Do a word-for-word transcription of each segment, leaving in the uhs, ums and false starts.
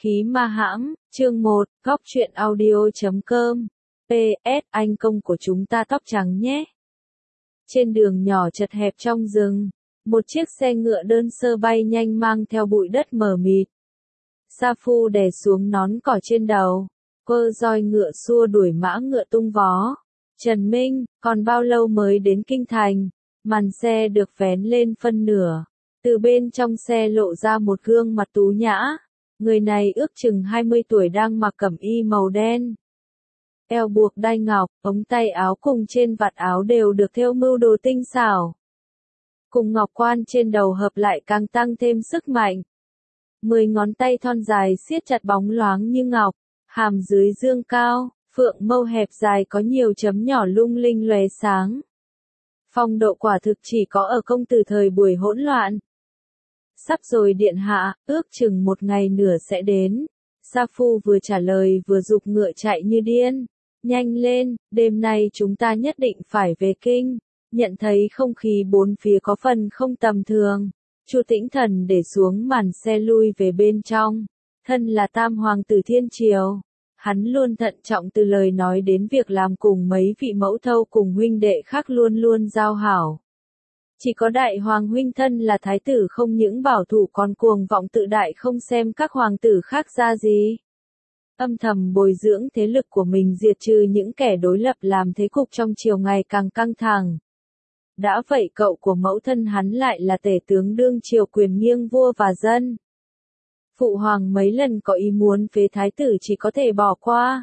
khí ma hãm, chương một, góc truyện audio chấm com. pê ét Anh công của chúng ta tóc trắng nhé. Trên đường nhỏ chật hẹp trong rừng, một chiếc xe ngựa đơn sơ bay nhanh mang theo bụi đất mờ mịt. Sa Phu đè xuống nón cỏ trên đầu, quơ roi ngựa xua đuổi mã ngựa tung vó. Trần Minh, còn bao lâu mới đến Kinh Thành? Màn xe được vén lên phân nửa. Từ bên trong xe lộ ra một gương mặt tú nhã. Người này ước chừng hai mươi tuổi đang mặc cẩm y màu đen. Eo buộc đai ngọc, ống tay áo cùng trên vạt áo đều được thêu mưu đồ tinh xảo. Cùng ngọc quan trên đầu hợp lại càng tăng thêm sức mạnh. Mười ngón tay thon dài siết chặt bóng loáng như ngọc, hàm dưới dương cao, phượng mâu hẹp dài có nhiều chấm nhỏ lung linh lóe sáng. Phong độ quả thực chỉ có ở công tử thời buổi hỗn loạn. Sắp rồi điện hạ, ước chừng một ngày nửa sẽ đến. Sa Phu vừa trả lời vừa giục ngựa chạy như điên. Nhanh lên, đêm nay chúng ta nhất định phải về kinh. Nhận thấy không khí bốn phía có phần không tầm thường. Chu Tĩnh Thần để xuống màn xe lui về bên trong. Thân là tam hoàng tử thiên triều. Hắn luôn thận trọng từ lời nói đến việc làm, cùng mấy vị mẫu thâu cùng huynh đệ khác luôn luôn giao hảo. Chỉ có đại hoàng huynh thân là thái tử không những bảo thủ còn cuồng vọng tự đại, không xem các hoàng tử khác ra gì. Âm thầm bồi dưỡng thế lực của mình, diệt trừ những kẻ đối lập, làm thế cục trong triều ngày càng căng thẳng. Đã vậy cậu của mẫu thân hắn lại là tể tướng đương triều, quyền nghiêng vua và dân. Phụ hoàng mấy lần có ý muốn phế thái tử chỉ có thể bỏ qua.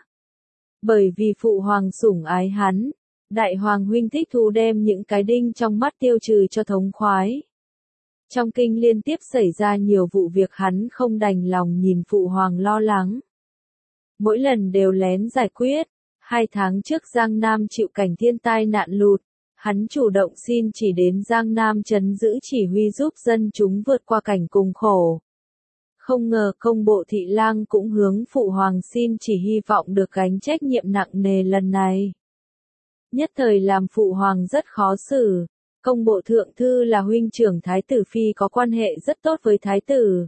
Bởi vì phụ hoàng sủng ái hắn, đại hoàng huynh thích thú đem những cái đinh trong mắt tiêu trừ cho thống khoái. Trong kinh liên tiếp xảy ra nhiều vụ việc hắn không đành lòng nhìn phụ hoàng lo lắng. Mỗi lần đều lén giải quyết. Hai tháng trước Giang Nam chịu cảnh thiên tai nạn lụt, hắn chủ động xin chỉ đến Giang Nam trấn giữ chỉ huy giúp dân chúng vượt qua cảnh cùng khổ. Không ngờ công bộ thị lang cũng hướng phụ hoàng xin chỉ, hy vọng được gánh trách nhiệm nặng nề lần này. Nhất thời làm phụ hoàng rất khó xử. Công bộ thượng thư là huynh trưởng thái tử phi, có quan hệ rất tốt với thái tử.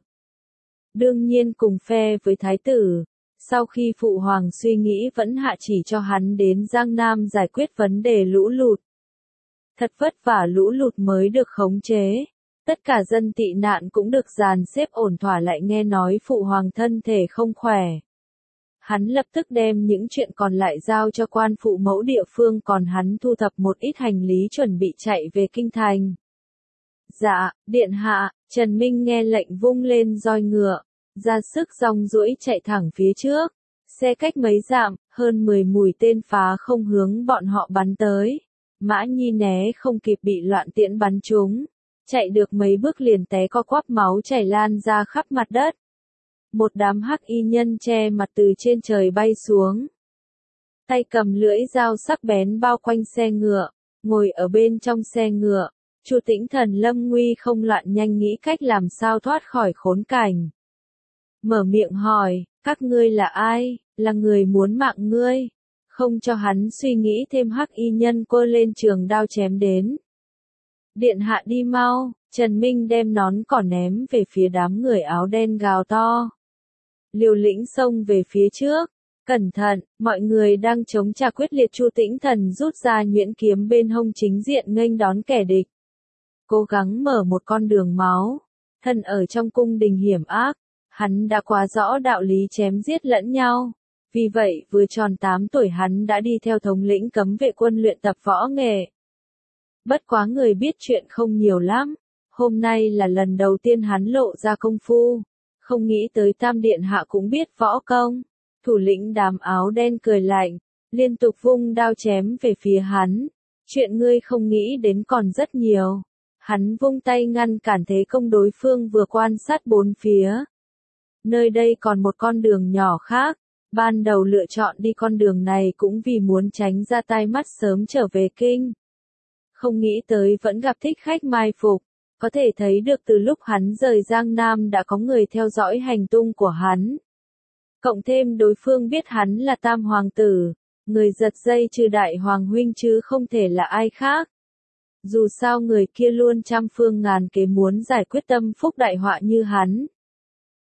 Đương nhiên cùng phe với thái tử. Sau khi phụ hoàng suy nghĩ vẫn hạ chỉ cho hắn đến Giang Nam giải quyết vấn đề lũ lụt. Thật vất vả lũ lụt mới được khống chế. Tất cả dân tị nạn cũng được dàn xếp ổn thỏa, lại nghe nói phụ hoàng thân thể không khỏe. Hắn lập tức đem những chuyện còn lại giao cho quan phụ mẫu địa phương, còn hắn thu thập một ít hành lý chuẩn bị chạy về kinh thành. Dạ, điện hạ. Trần Minh nghe lệnh vung lên roi ngựa, ra sức rong ruỗi chạy thẳng phía trước. Xe cách mấy dặm, hơn mười mũi tên phá không hướng bọn họ bắn tới. Mã Nhi né không kịp bị loạn tiễn bắn trúng. Chạy được mấy bước liền té co quắp, máu chảy lan ra khắp mặt đất. Một đám hắc y nhân che mặt từ trên trời bay xuống. Tay cầm lưỡi dao sắc bén bao quanh xe ngựa, ngồi ở bên trong xe ngựa. Chu Tĩnh Thần lâm nguy không loạn, nhanh nghĩ cách làm sao thoát khỏi khốn cảnh. Mở miệng hỏi, các ngươi là ai? Là người muốn mạng ngươi. Không cho hắn suy nghĩ thêm, hắc y nhân quơ lên trường đao chém đến. Điện hạ đi mau. Trần Minh đem nón cỏ ném về phía đám người áo đen, gào to. Liều lĩnh xông về phía trước. Cẩn thận, mọi người đang chống trả quyết liệt. Chu Tĩnh Thần rút ra nhuyễn kiếm bên hông, chính diện nghênh đón kẻ địch. Cố gắng mở một con đường máu. Thân ở trong cung đình hiểm ác, hắn đã quá rõ đạo lý chém giết lẫn nhau. Vì vậy vừa tròn tám tuổi hắn đã đi theo thống lĩnh cấm vệ quân luyện tập võ nghệ. Bất quá người biết chuyện không nhiều lắm. Hôm nay là lần đầu tiên hắn lộ ra công phu. Không nghĩ tới Tam điện hạ cũng biết võ công. Thủ lĩnh đám áo đen cười lạnh, liên tục vung đao chém về phía hắn. Chuyện ngươi không nghĩ đến còn rất nhiều. Hắn vung tay ngăn cản thế công đối phương, vừa quan sát bốn phía. Nơi đây còn một con đường nhỏ khác. Ban đầu lựa chọn đi con đường này cũng vì muốn tránh ra tai mắt, sớm trở về kinh. Không nghĩ tới vẫn gặp thích khách mai phục. Có thể thấy được từ lúc hắn rời Giang Nam đã có người theo dõi hành tung của hắn. Cộng thêm đối phương biết hắn là tam hoàng tử. Người giật dây trừ đại hoàng huynh chứ không thể là ai khác. Dù sao người kia luôn trăm phương ngàn kế muốn giải quyết tâm phúc đại họa như hắn.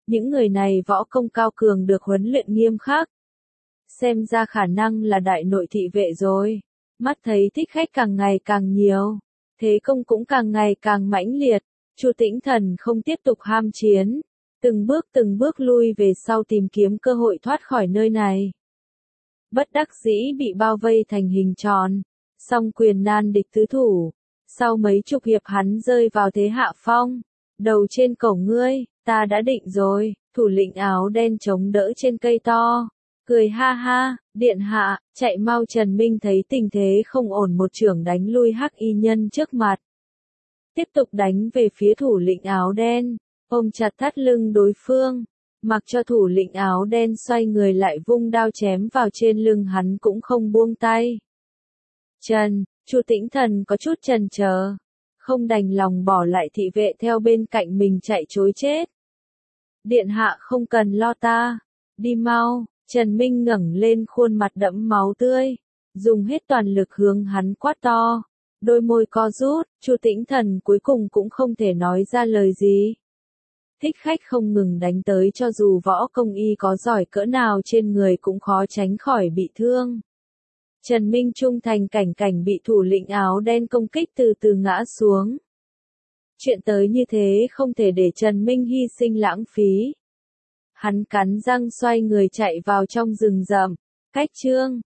Những người này võ công cao cường được huấn luyện nghiêm khắc. Xem ra khả năng là đại nội thị vệ rồi. Mắt thấy thích khách càng ngày càng nhiều. Thế công cũng càng ngày càng mãnh liệt. Chu Tĩnh Thần không tiếp tục ham chiến. Từng bước từng bước lui về sau tìm kiếm cơ hội thoát khỏi nơi này. Bất đắc dĩ bị bao vây thành hình tròn. Song quyền nan địch tứ thủ. Sau mấy chục hiệp hắn rơi vào thế hạ phong. Đầu trên cổ ngươi, ta đã định rồi. Thủ lĩnh áo đen chống đỡ trên cây to. Cười ha ha, điện hạ, chạy mau. Trần Minh thấy tình thế không ổn, một chưởng đánh lui hắc y nhân trước mặt. Tiếp tục đánh về phía thủ lĩnh áo đen, ôm chặt thắt lưng đối phương, mặc cho thủ lĩnh áo đen xoay người lại vung đao chém vào trên lưng hắn cũng không buông tay. Trần, Chu Tĩnh Thần có chút chần chờ, không đành lòng bỏ lại thị vệ theo bên cạnh mình chạy trối chết. Điện hạ không cần lo ta, đi mau. Trần Minh ngẩng lên khuôn mặt đẫm máu tươi, dùng hết toàn lực hướng hắn quát to. Đôi môi co rút, Chu Tĩnh Thần cuối cùng cũng không thể nói ra lời gì. Thích khách không ngừng đánh tới, cho dù võ công y có giỏi cỡ nào trên người cũng khó tránh khỏi bị thương. Trần Minh trung thành cảnh cảnh bị thủ lĩnh áo đen công kích từ từ ngã xuống. Chuyện tới như thế không thể để Trần Minh hy sinh lãng phí. Hắn cắn răng xoay người chạy vào trong rừng rậm. Cách chương